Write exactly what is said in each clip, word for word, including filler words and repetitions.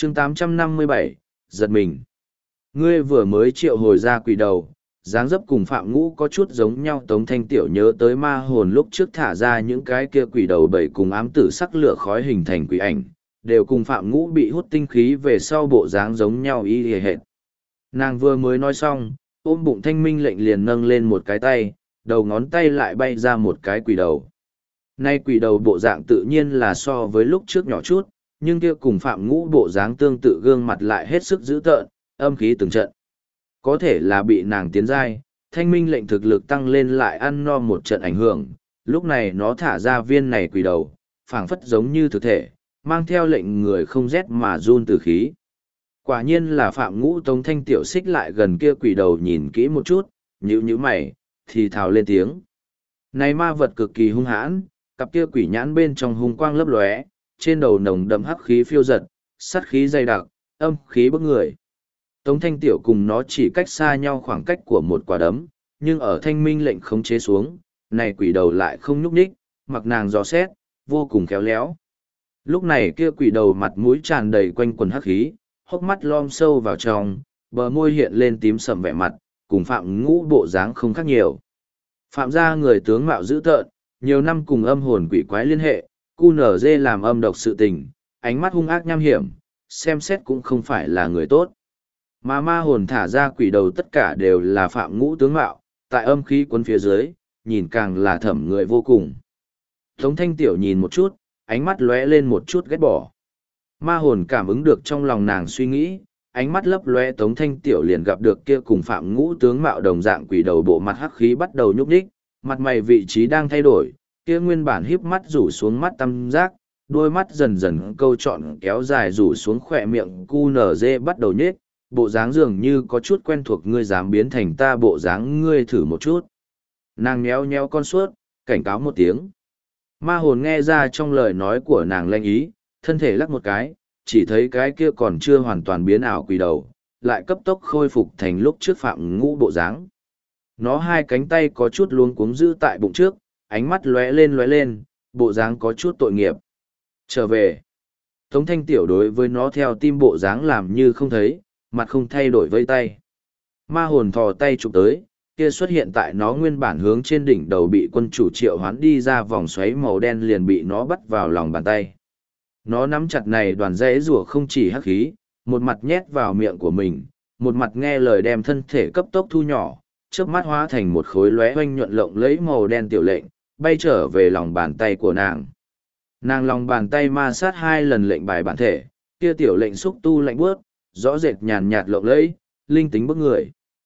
chương tám trăm năm mươi bảy, giật mình. Ngươi vừa mới triệu hồi ra quỷ đầu, dáng dấp cùng Phạm Ngũ có chút giống nhau. Tống Thanh Tiểu nhớ tới ma hồn lúc trước thả ra những cái kia quỷ đầu bảy cùng ám tử sắc lửa khói hình thành quỷ ảnh, đều cùng Phạm Ngũ bị hút tinh khí về sau bộ dáng giống nhau y hề hệt. Nàng vừa mới nói xong, ôm bụng Thanh Minh lệnh liền nâng lên một cái tay, đầu ngón tay lại bay ra một cái quỷ đầu. Nay quỷ đầu bộ dạng tự nhiên là so với lúc trước nhỏ chút, nhưng kia cùng Phạm Ngũ bộ dáng tương tự, gương mặt lại hết sức dữ tợn, âm khí từng trận. Có thể là bị nàng tiến giai, Thanh Minh lệnh thực lực tăng lên lại ăn no một trận ảnh hưởng, lúc này nó thả ra viên này quỷ đầu, phảng phất giống như thực thể, mang theo lệnh người không rét mà run từ khí. Quả nhiên là Phạm Ngũ. Tống Thanh Tiểu xích lại gần kia quỷ đầu nhìn kỹ một chút, nhíu nhíu mày, thì thào lên tiếng. Này ma vật cực kỳ hung hãn, cặp kia quỷ nhãn bên trong hung quang lấp lóe, trên đầu nồng đậm hắc khí phiêu giật, sát khí dày đặc, âm khí bức người. Tống Thanh Tiểu cùng nó chỉ cách xa nhau khoảng cách của một quả đấm, nhưng ở Thanh Minh lệnh khống chế xuống, này quỷ đầu lại không nhúc nhích, mặc nàng dò xét, vô cùng khéo léo. Lúc này kia quỷ đầu mặt mũi tràn đầy quanh quần hắc khí, hốc mắt lom sâu vào trong, bờ môi hiện lên tím sầm vẻ mặt, cùng Phạm Ngũ bộ dáng không khác nhiều. Phạm gia người tướng mạo dữ tợn, nhiều năm cùng âm hồn quỷ quái liên hệ, cu nở dê làm âm độc sự tình, ánh mắt hung ác nham hiểm, xem xét cũng không phải là người tốt. Mà ma hồn thả ra quỷ đầu tất cả đều là Phạm Ngũ tướng mạo, tại âm khí cuốn phía dưới, nhìn càng là thẩm người vô cùng. Tống Thanh Tiểu nhìn một chút, ánh mắt lóe lên một chút ghét bỏ. Ma hồn cảm ứng được trong lòng nàng suy nghĩ, ánh mắt lấp lóe. Tống Thanh Tiểu liền gặp được kia cùng Phạm Ngũ tướng mạo đồng dạng quỷ đầu bộ mặt hắc khí bắt đầu nhúc nhích, mặt mày vị trí đang thay đổi, kia nguyên bản híp mắt rủ xuống mắt tam giác, đôi mắt dần dần câu trọn kéo dài rủ xuống khỏe miệng cu nở dê bắt đầu nhết, bộ dáng dường như có chút quen thuộc. Ngươi dám biến thành ta bộ dáng, ngươi thử một chút. Nàng nhéo nhéo con suốt, cảnh cáo một tiếng. Ma hồn nghe ra trong lời nói của nàng lanh ý, thân thể lắc một cái, chỉ thấy cái kia còn chưa hoàn toàn biến ảo quỷ đầu, lại cấp tốc khôi phục thành lúc trước Phạm Ngũ bộ dáng. Nó hai cánh tay có chút luống cuống giữ tại bụng trước, ánh mắt lóe lên lóe lên, bộ dáng có chút tội nghiệp. Trở về. Tống Thanh Tiểu đối với nó theo tim bộ dáng làm như không thấy, mặt không thay đổi vây tay. Ma hồn thò tay chụp tới, kia xuất hiện tại nó nguyên bản hướng trên đỉnh đầu bị quân chủ triệu hoán đi ra vòng xoáy màu đen liền bị nó bắt vào lòng bàn tay. Nó nắm chặt này đoàn rẽ rùa không chỉ hắc khí, một mặt nhét vào miệng của mình, một mặt nghe lời đem thân thể cấp tốc thu nhỏ, chớp mắt hóa thành một khối lóe oanh nhuận lộng lấy màu đen tiểu lệnh, bay trở về lòng bàn tay của nàng. Nàng lòng bàn tay ma sát hai lần lệnh bài bản thể, kia tiểu lệnh xúc tu lạnh bước, rõ rệt nhàn nhạt lộng lẫy, linh tính bức người.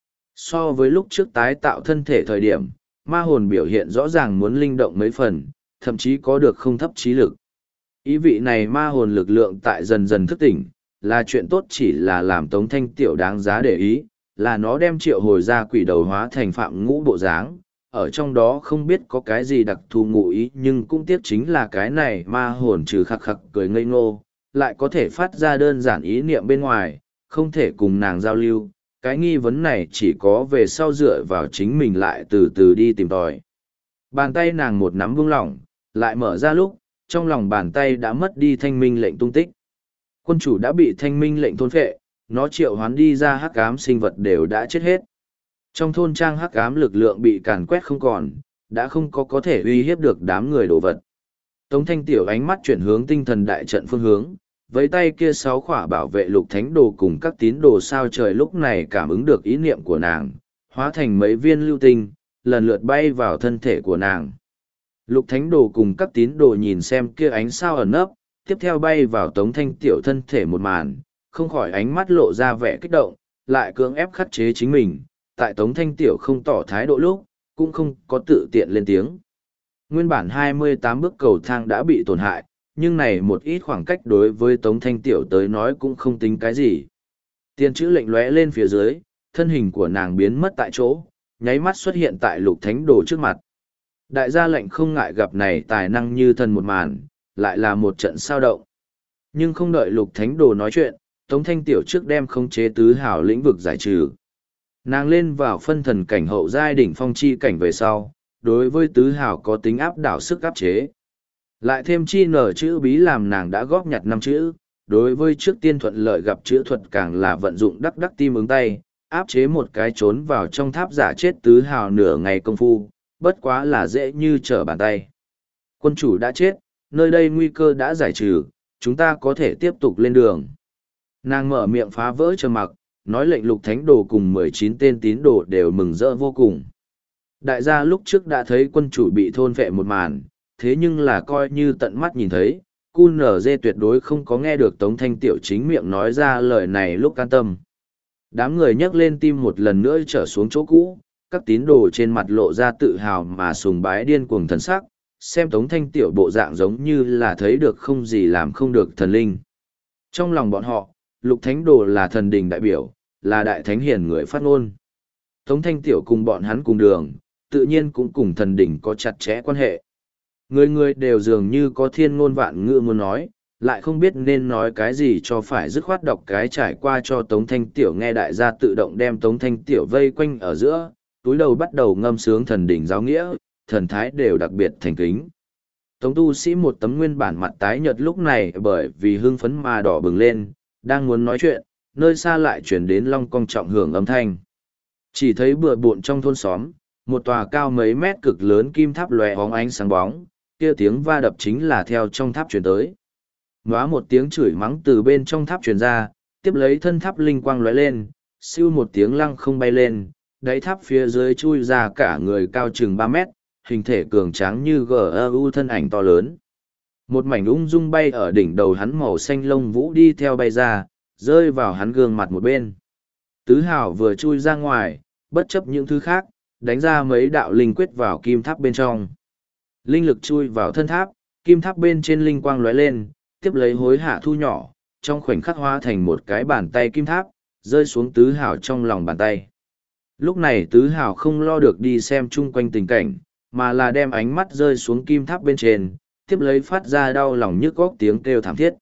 So với lúc trước tái tạo thân thể thời điểm, ma hồn biểu hiện rõ ràng muốn linh động mấy phần, thậm chí có được không thấp trí lực. Ý vị này ma hồn lực lượng tại dần dần thức tỉnh, là chuyện tốt, chỉ là làm Tống Thanh Tiểu đáng giá để ý, là nó đem triệu hồi ra quỷ đầu hóa thành Phạm Ngũ bộ dáng. Ở trong đó không biết có cái gì đặc thù ngụ ý, nhưng cũng tiếc chính là cái này ma hồn trừ khắc khắc cười ngây ngô, lại có thể phát ra đơn giản ý niệm bên ngoài, không thể cùng nàng giao lưu. Cái nghi vấn này chỉ có về sau dựa vào chính mình lại từ từ đi tìm tòi. Bàn tay nàng một nắm buông lỏng, lại mở ra lúc, trong lòng bàn tay đã mất đi thanh minh lệnh tung tích. Quân chủ đã bị thanh minh lệnh thôn phệ, nó triệu hoán đi ra hắc ám sinh vật đều đã chết hết. Trong thôn trang hắc ám lực lượng bị càn quét không còn, đã không có có thể uy hiếp được đám người đồ vật. Tống Thanh Tiểu ánh mắt chuyển hướng tinh thần đại trận phương hướng, với tay kia sáu khỏa bảo vệ lục thánh đồ cùng các tín đồ sao trời lúc này cảm ứng được ý niệm của nàng, hóa thành mấy viên lưu tinh, lần lượt bay vào thân thể của nàng. Lục thánh đồ cùng các tín đồ nhìn xem kia ánh sao ẩn nấp, tiếp theo bay vào Tống Thanh Tiểu thân thể một màn, không khỏi ánh mắt lộ ra vẻ kích động, lại cưỡng ép khắc chế chính mình, tại Tống Thanh Tiểu không tỏ thái độ lúc, cũng không có tự tiện lên tiếng. Nguyên bản hai mươi tám bước cầu thang đã bị tổn hại, nhưng này một ít khoảng cách đối với Tống Thanh Tiểu tới nói cũng không tính cái gì. Tiền chữ lệnh lóe lên phía dưới, thân hình của nàng biến mất tại chỗ, nháy mắt xuất hiện tại lục thánh đồ trước mặt. Đại gia lệnh không ngại gặp này tài năng như thần một màn, lại là một trận sao động. Nhưng không đợi lục thánh đồ nói chuyện, Tống Thanh Tiểu trước đem khống chế tứ hào lĩnh vực giải trừ. Nàng lên vào phân thần cảnh hậu giai đỉnh phong chi cảnh về sau, đối với tứ hào có tính áp đảo sức áp chế. Lại thêm chi nở chữ bí làm nàng đã góp nhặt năm chữ, đối với trước tiên thuận lợi gặp chữa thuật càng là vận dụng đắc đắc tim ứng tay, áp chế một cái trốn vào trong tháp giả chết tứ hào nửa ngày công phu, bất quá là dễ như trở bàn tay. Quân chủ đã chết, nơi đây nguy cơ đã giải trừ, chúng ta có thể tiếp tục lên đường. Nàng mở miệng phá vỡ trầm mặc, nói lệnh Lục Thánh Đồ cùng mười chín tên tín đồ đều mừng rỡ vô cùng. Đại gia lúc trước đã thấy quân chủ bị thôn vệ một màn, thế nhưng là coi như tận mắt nhìn thấy, cu nở dê tuyệt đối không có nghe được Tống Thanh Tiểu chính miệng nói ra lời này lúc can tâm. Đám người nhấc lên tim một lần nữa trở xuống chỗ cũ, các tín đồ trên mặt lộ ra tự hào mà sùng bái điên cuồng thần sắc, xem Tống Thanh Tiểu bộ dạng giống như là thấy được không gì làm không được thần linh. Trong lòng bọn họ, Lục Thánh Đồ là thần đình đại biểu, là đại thánh hiền người phát ngôn. Tống Thanh Tiểu cùng bọn hắn cùng đường, tự nhiên cũng cùng thần đình có chặt chẽ quan hệ. Người người đều dường như có thiên ngôn vạn ngữ muốn nói, lại không biết nên nói cái gì cho phải dứt khoát đọc cái trải qua cho Tống Thanh Tiểu nghe đại gia tự động đem Tống Thanh Tiểu vây quanh ở giữa, túi đầu bắt đầu ngâm sướng thần đỉnh giáo nghĩa, thần thái đều đặc biệt thành kính. Tống tu sĩ một tấm nguyên bản mặt tái nhợt lúc này bởi vì hưng phấn mà đỏ bừng lên, đang muốn nói chuyện, nơi xa lại chuyển đến long cong trọng hưởng âm thanh. Chỉ thấy bừa bộn trong thôn xóm, một tòa cao mấy mét cực lớn kim tháp lòe hóng ánh sáng bóng, kia tiếng va đập chính là theo trong tháp truyền tới. Nóa một tiếng chửi mắng từ bên trong tháp truyền ra, tiếp lấy thân tháp linh quang lóe lên, siêu một tiếng lăng không bay lên, đáy tháp phía dưới chui ra cả người cao chừng ba mét, hình thể cường tráng như gu thân ảnh to lớn. Một mảnh ung dung bay ở đỉnh đầu hắn màu xanh lông vũ đi theo bay ra, rơi vào hắn gương mặt một bên. Tứ hào vừa chui ra ngoài, bất chấp những thứ khác, đánh ra mấy đạo linh quyết vào kim tháp bên trong. Linh lực chui vào thân tháp, kim tháp bên trên linh quang lóe lên, tiếp lấy hối hạ thu nhỏ, trong khoảnh khắc hóa thành một cái bàn tay kim tháp, rơi xuống tứ hào trong lòng bàn tay. Lúc này tứ hào không lo được đi xem chung quanh tình cảnh, mà là đem ánh mắt rơi xuống kim tháp bên trên, tiếp lấy phát ra đau lòng nhức góc tiếng kêu thảm thiết.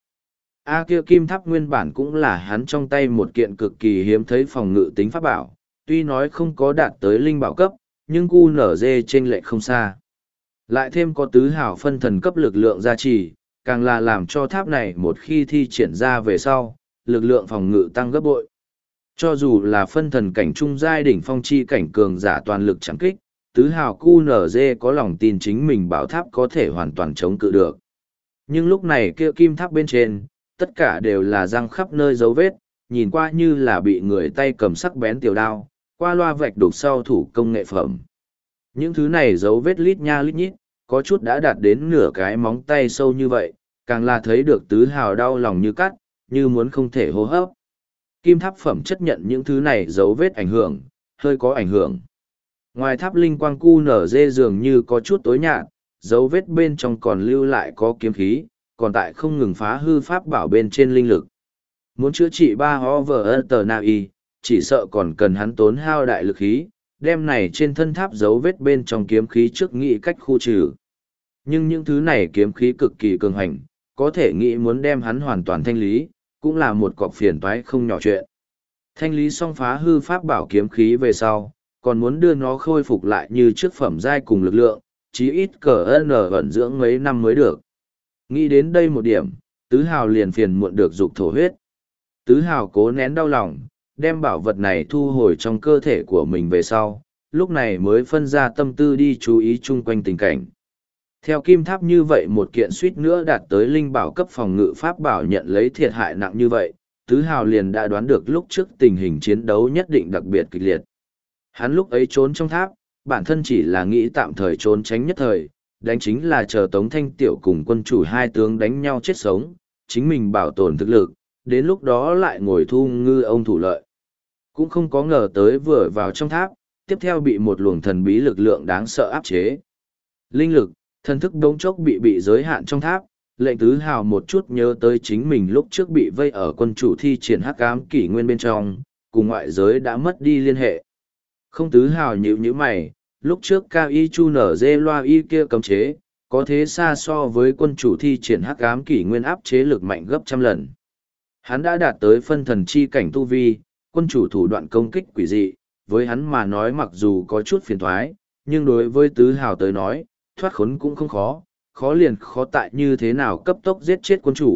A kia kim tháp nguyên bản cũng là hắn trong tay một kiện cực kỳ hiếm thấy phòng ngự tính pháp bảo, tuy nói không có đạt tới linh bảo cấp, nhưng cu nở dê trên lệ không xa. Lại thêm có tứ hào phân thần cấp lực lượng gia trì, càng là làm cho tháp này một khi thi triển ra về sau, lực lượng phòng ngự tăng gấp bội. Cho dù là phân thần cảnh trung giai đỉnh phong chi cảnh cường giả toàn lực chẳng kích, tứ hào cu nở dê có lòng tin chính mình bảo tháp có thể hoàn toàn chống cự được. Nhưng lúc này kia kim tháp bên trên, tất cả đều là răng khắp nơi dấu vết, nhìn qua như là bị người tay cầm sắc bén tiểu đao, qua loa vạch đục sau thủ công nghệ phẩm. Những thứ này dấu vết lít nha lít nhít, có chút đã đạt đến nửa cái móng tay sâu như vậy, càng là thấy được tứ hào đau lòng như cắt, như muốn không thể hô hấp. Kim tháp phẩm chất nhận những thứ này dấu vết ảnh hưởng, hơi có ảnh hưởng. Ngoài tháp linh quang cu nở dê dường như có chút tối nhạt, dấu vết bên trong còn lưu lại có kiếm khí, còn tại không ngừng phá hư pháp bảo bên trên linh lực. Muốn chữa trị ba Hover Nai, chỉ sợ còn cần hắn tốn hao đại lực khí, đem này trên thân tháp dấu vết bên trong kiếm khí trước nghĩ cách khu trừ. Nhưng những thứ này kiếm khí cực kỳ cường hành, có thể nghĩ muốn đem hắn hoàn toàn thanh lý, cũng là một cọc phiền toái không nhỏ chuyện. Thanh lý xong phá hư pháp bảo kiếm khí về sau, còn muốn đưa nó khôi phục lại như trước phẩm giai cùng lực lượng, chí ít cờ n ẩn dưỡng mấy năm mới được. Nghĩ đến đây một điểm, tứ hào liền phiền muộn được dục thổ huyết. Tứ hào cố nén đau lòng, đem bảo vật này thu hồi trong cơ thể của mình về sau, lúc này mới phân ra tâm tư đi chú ý chung quanh tình cảnh. Theo kim tháp như vậy một kiện suýt nữa đạt tới linh bảo cấp phòng ngự pháp bảo nhận lấy thiệt hại nặng như vậy, tứ hào liền đã đoán được lúc trước tình hình chiến đấu nhất định đặc biệt kịch liệt. Hắn lúc ấy trốn trong tháp, bản thân chỉ là nghĩ tạm thời trốn tránh nhất thời, đánh chính là chờ Tống Thanh Tiểu cùng quân chủ hai tướng đánh nhau chết sống, chính mình bảo tồn thực lực, đến lúc đó lại ngồi thu ngư ông thủ lợi. Cũng không có ngờ tới vừa vào trong tháp, tiếp theo bị một luồng thần bí lực lượng đáng sợ áp chế. Linh lực, thần thức đống chốc bị bị giới hạn trong tháp, lệnh tứ hào một chút nhớ tới chính mình lúc trước bị vây ở quân chủ thi triển hắc ám kỷ nguyên bên trong, cùng ngoại giới đã mất đi liên hệ. Không tứ hào nhíu nhíu mày, lúc trước cao y chu nở dê loa y kia cấm chế, có thế xa so với quân chủ thi triển hắc ám kỷ nguyên áp chế lực mạnh gấp trăm lần. Hắn đã đạt tới phân thần chi cảnh tu vi, quân chủ thủ đoạn công kích quỷ dị, với hắn mà nói mặc dù có chút phiền thoái, nhưng đối với tứ hào tới nói, thoát khốn cũng không khó, khó liền khó tại như thế nào cấp tốc giết chết quân chủ,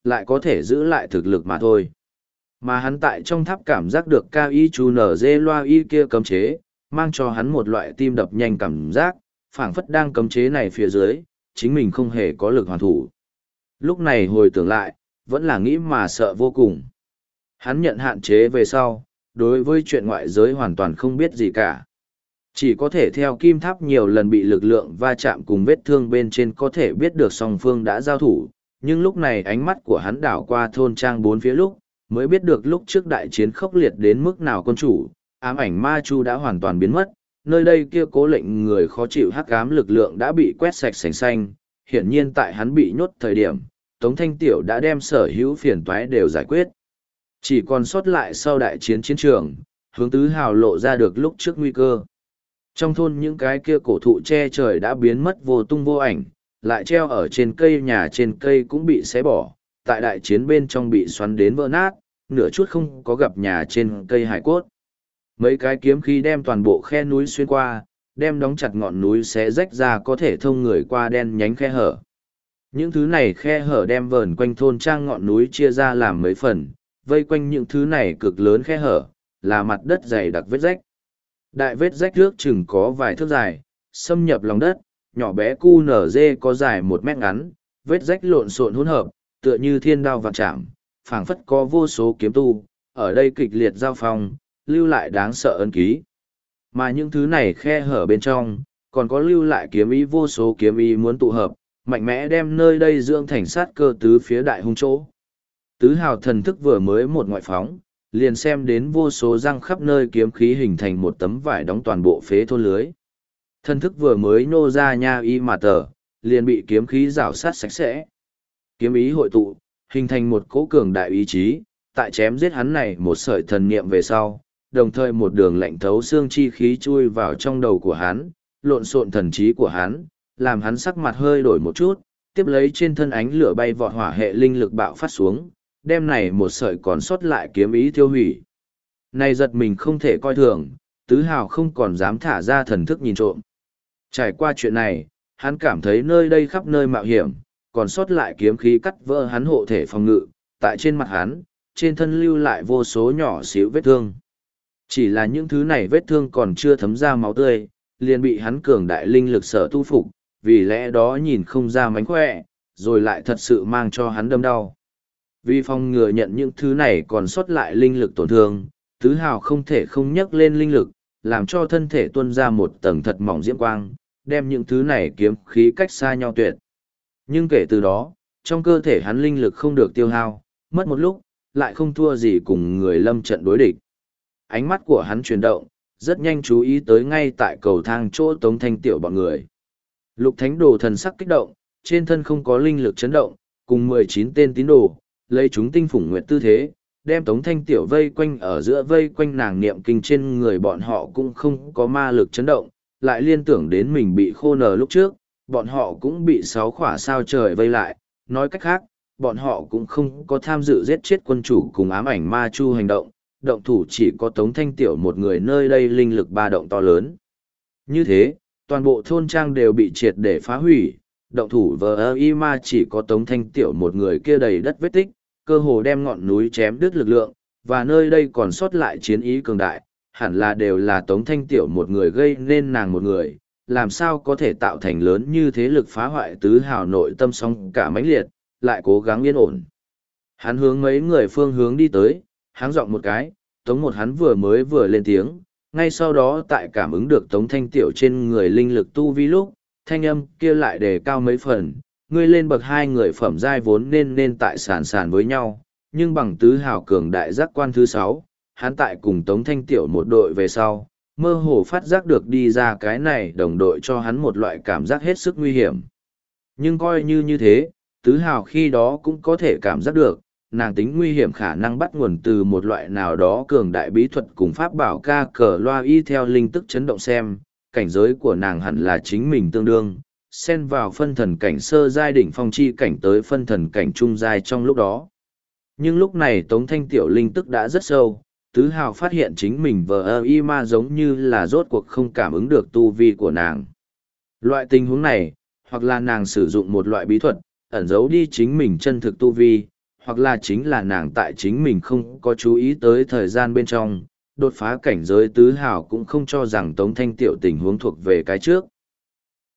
lại có thể giữ lại thực lực mà thôi. Mà hắn tại trong tháp cảm giác được cao y chú nở dê loa y kia cấm chế, mang cho hắn một loại tim đập nhanh cảm giác, phảng phất đang cấm chế này phía dưới, chính mình không hề có lực hoàn thủ. Lúc này hồi tưởng lại, vẫn là nghĩ mà sợ vô cùng. Hắn nhận hạn chế về sau, đối với chuyện ngoại giới hoàn toàn không biết gì cả. Chỉ có thể theo kim tháp nhiều lần bị lực lượng va chạm cùng vết thương bên trên có thể biết được song phương đã giao thủ, nhưng lúc này ánh mắt của hắn đảo qua thôn trang bốn phía lúc, mới biết được lúc trước đại chiến khốc liệt đến mức nào quân chủ, ám ảnh ma chu đã hoàn toàn biến mất, nơi đây kia cố lệnh người khó chịu hắc ám lực lượng đã bị quét sạch sành xanh, hiển nhiên tại hắn bị nhốt thời điểm, Tống Thanh Tiểu đã đem sở hữu phiền toái đều giải quyết. Chỉ còn sót lại sau đại chiến chiến trường, hướng tứ hào lộ ra được lúc trước nguy cơ. Trong thôn những cái kia cổ thụ che trời đã biến mất vô tung vô ảnh, lại treo ở trên cây nhà trên cây cũng bị xé bỏ, tại đại chiến bên trong bị xoắn đến vỡ nát, nửa chút không có gặp nhà trên cây hải cốt. Mấy cái kiếm khí đem toàn bộ khe núi xuyên qua, đem đóng chặt ngọn núi xé rách ra có thể thông người qua đen nhánh khe hở. Những thứ này khe hở đem vờn quanh thôn trang ngọn núi chia ra làm mấy phần, vây quanh những thứ này cực lớn khe hở, là mặt đất dày đặc vết rách. Đại vết rách trước chừng có vài thước dài, xâm nhập lòng đất, nhỏ bé cu nở dê có dài một mét ngắn, vết rách lộn xộn hỗn hợp, tựa như thiên đao vạn trảm, phảng phất có vô số kiếm tu, ở đây kịch liệt giao phong, lưu lại đáng sợ ấn ký. Mà những thứ này khe hở bên trong, còn có lưu lại kiếm ý vô số kiếm ý muốn tụ hợp, mạnh mẽ đem nơi đây dưỡng thành sát cơ tứ phía đại hung chỗ. Tứ hào thần thức vừa mới một ngoại phóng, liền xem đến vô số răng khắp nơi kiếm khí hình thành một tấm vải đóng toàn bộ phế thôn lưới. Thần thức vừa mới nô ra nha y mà tờ, liền bị kiếm khí rảo sát sạch sẽ. Kiếm ý hội tụ, hình thành một cỗ cường đại ý chí, tại chém giết hắn này một sợi thần niệm về sau, đồng thời một đường lạnh thấu xương chi khí chui vào trong đầu của hắn, lộn xộn thần trí của hắn, làm hắn sắc mặt hơi đổi một chút, tiếp lấy trên thân ánh lửa bay vọt hỏa hệ linh lực bạo phát xuống, đem này một sợi còn sót lại kiếm ý tiêu hủy. Này giật mình không thể coi thường, tứ hào không còn dám thả ra thần thức nhìn trộm. Trải qua chuyện này, hắn cảm thấy nơi đây khắp nơi mạo hiểm, còn sót lại kiếm khí cắt vỡ hắn hộ thể phòng ngự, tại trên mặt hắn, trên thân lưu lại vô số nhỏ xíu vết thương. Chỉ là những thứ này vết thương còn chưa thấm ra máu tươi, liền bị hắn cường đại linh lực sở tu phục, vì lẽ đó nhìn không ra mánh khỏe, rồi lại thật sự mang cho hắn đâm đau. Vì phòng ngừa nhận những thứ này còn sót lại linh lực tổn thương, tứ hào không thể không nhắc lên linh lực, làm cho thân thể tuôn ra một tầng thật mỏng diễm quang, đem những thứ này kiếm khí cách xa nhau tuyệt. Nhưng kể từ đó, trong cơ thể hắn linh lực không được tiêu hao, mất một lúc, lại không thua gì cùng người lâm trận đối địch. Ánh mắt của hắn chuyển động, rất nhanh chú ý tới ngay tại cầu thang chỗ Tống Thanh Tiểu bọn người. Lục Thánh Đồ thần sắc kích động, trên thân không có linh lực chấn động, cùng mười chín tên tín đồ, lấy chúng tinh phủng nguyệt tư thế, đem Tống Thanh Tiểu vây quanh ở giữa vây quanh nàng niệm kinh trên người bọn họ cũng không có ma lực chấn động, lại liên tưởng đến mình bị khô nờ lúc trước, bọn họ cũng bị sáu khỏa sao trời vây lại, nói cách khác, bọn họ cũng không có tham dự giết chết quân chủ cùng ám ảnh ma chu hành động, động thủ chỉ có Tống Thanh Tiểu một người nơi đây linh lực ba động to lớn. Như thế, toàn bộ thôn trang đều bị triệt để phá hủy, động thủ vờ y ma chỉ có Tống Thanh Tiểu một người kia đầy đất vết tích, cơ hồ đem ngọn núi chém đứt lực lượng, và nơi đây còn sót lại chiến ý cường đại, hẳn là đều là Tống Thanh Tiểu một người gây nên nàng một người, làm sao có thể tạo thành lớn như thế lực phá hoại tứ hào nội tâm song cả mãnh liệt, lại cố gắng yên ổn. Hắn hướng mấy người phương hướng đi tới, háng giọng một cái, Tống một hắn vừa mới vừa lên tiếng, ngay sau đó tại cảm ứng được Tống Thanh Tiểu trên người linh lực tu vi lúc, thanh âm kia lại đề cao mấy phần, ngươi lên bậc hai người phẩm giai vốn nên nên tại sàn sàn với nhau, nhưng bằng tứ hào cường đại giác quan thứ sáu, hắn tại cùng Tống Thanh Tiểu một đội về sau, mơ hồ phát giác được đi ra cái này đồng đội cho hắn một loại cảm giác hết sức nguy hiểm. Nhưng coi như như thế, tứ hào khi đó cũng có thể cảm giác được, nàng tính nguy hiểm khả năng bắt nguồn từ một loại nào đó cường đại bí thuật cùng pháp bảo ca cờ loa y theo linh tức chấn động xem, cảnh giới của nàng hẳn là chính mình tương đương, xen vào phân thần cảnh sơ giai đỉnh phong chi cảnh tới phân thần cảnh trung giai trong lúc đó. Nhưng lúc này Tống Thanh Tiểu linh tức đã rất sâu, tứ hào phát hiện chính mình vờ y ma giống như là rốt cuộc không cảm ứng được tu vi của nàng. Loại tình huống này, hoặc là nàng sử dụng một loại bí thuật, ẩn giấu đi chính mình chân thực tu vi, hoặc là chính là nàng tại chính mình không có chú ý tới thời gian bên trong, đột phá cảnh giới tứ hào cũng không cho rằng Tống Thanh Tiểu tình huống thuộc về cái trước.